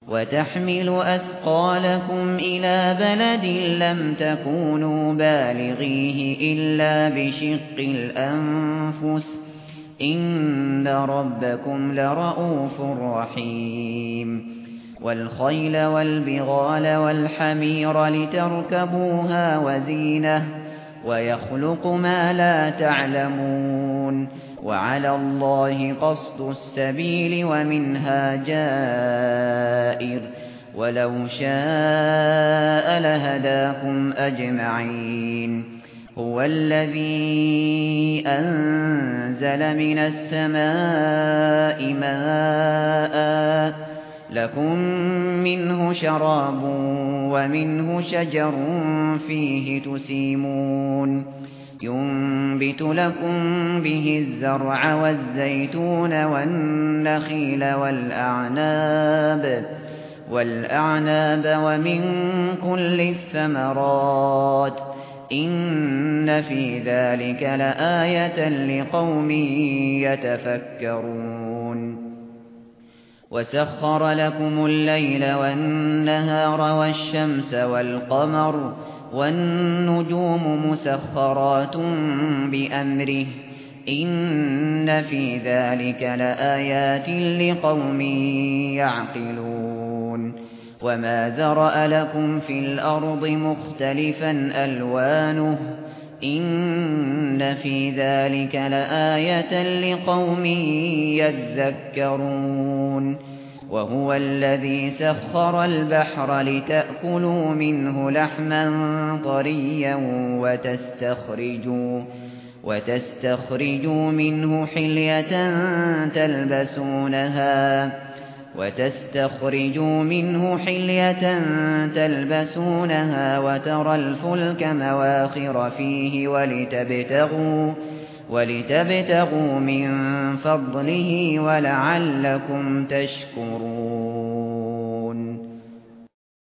وتحمل أثقالكم إلى بلد لم تكونوا بالغيه إلا بشق الأنفس إن ربكم لرؤوف رحيم والخيل والبغال والحمير لتركبوها وزينة ويخلق ما لا تعلمون وعلى الله قصد السبيل ومنها جائر ولو شاء لهداكم أجمعين هو الذي أنزل من السماء ماء لكم منه شراب ومنه شجر فيه تسيمون ينبت لكم به الزرع والزيتون والنخيل والأعناب ومن كل الثمرات إن في ذلك لآية لقوم يتفكرون وسخر لكم الليل والنهار والشمس والقمر والنجوم مسخرات بأمره إن في ذلك لآيات لقوم يعقلون وما ذرأ لكم في الأرض مختلفا ألوانه إن في ذلك لآية لقوم يذكرون وهو الذي سخر البحر لتأكلوا منه لحما طريا وتستخرجوا منه حلية تلبسونها وترى الفلك مواخر فيه ولتبتغوا من فضله ولعلكم تشكرون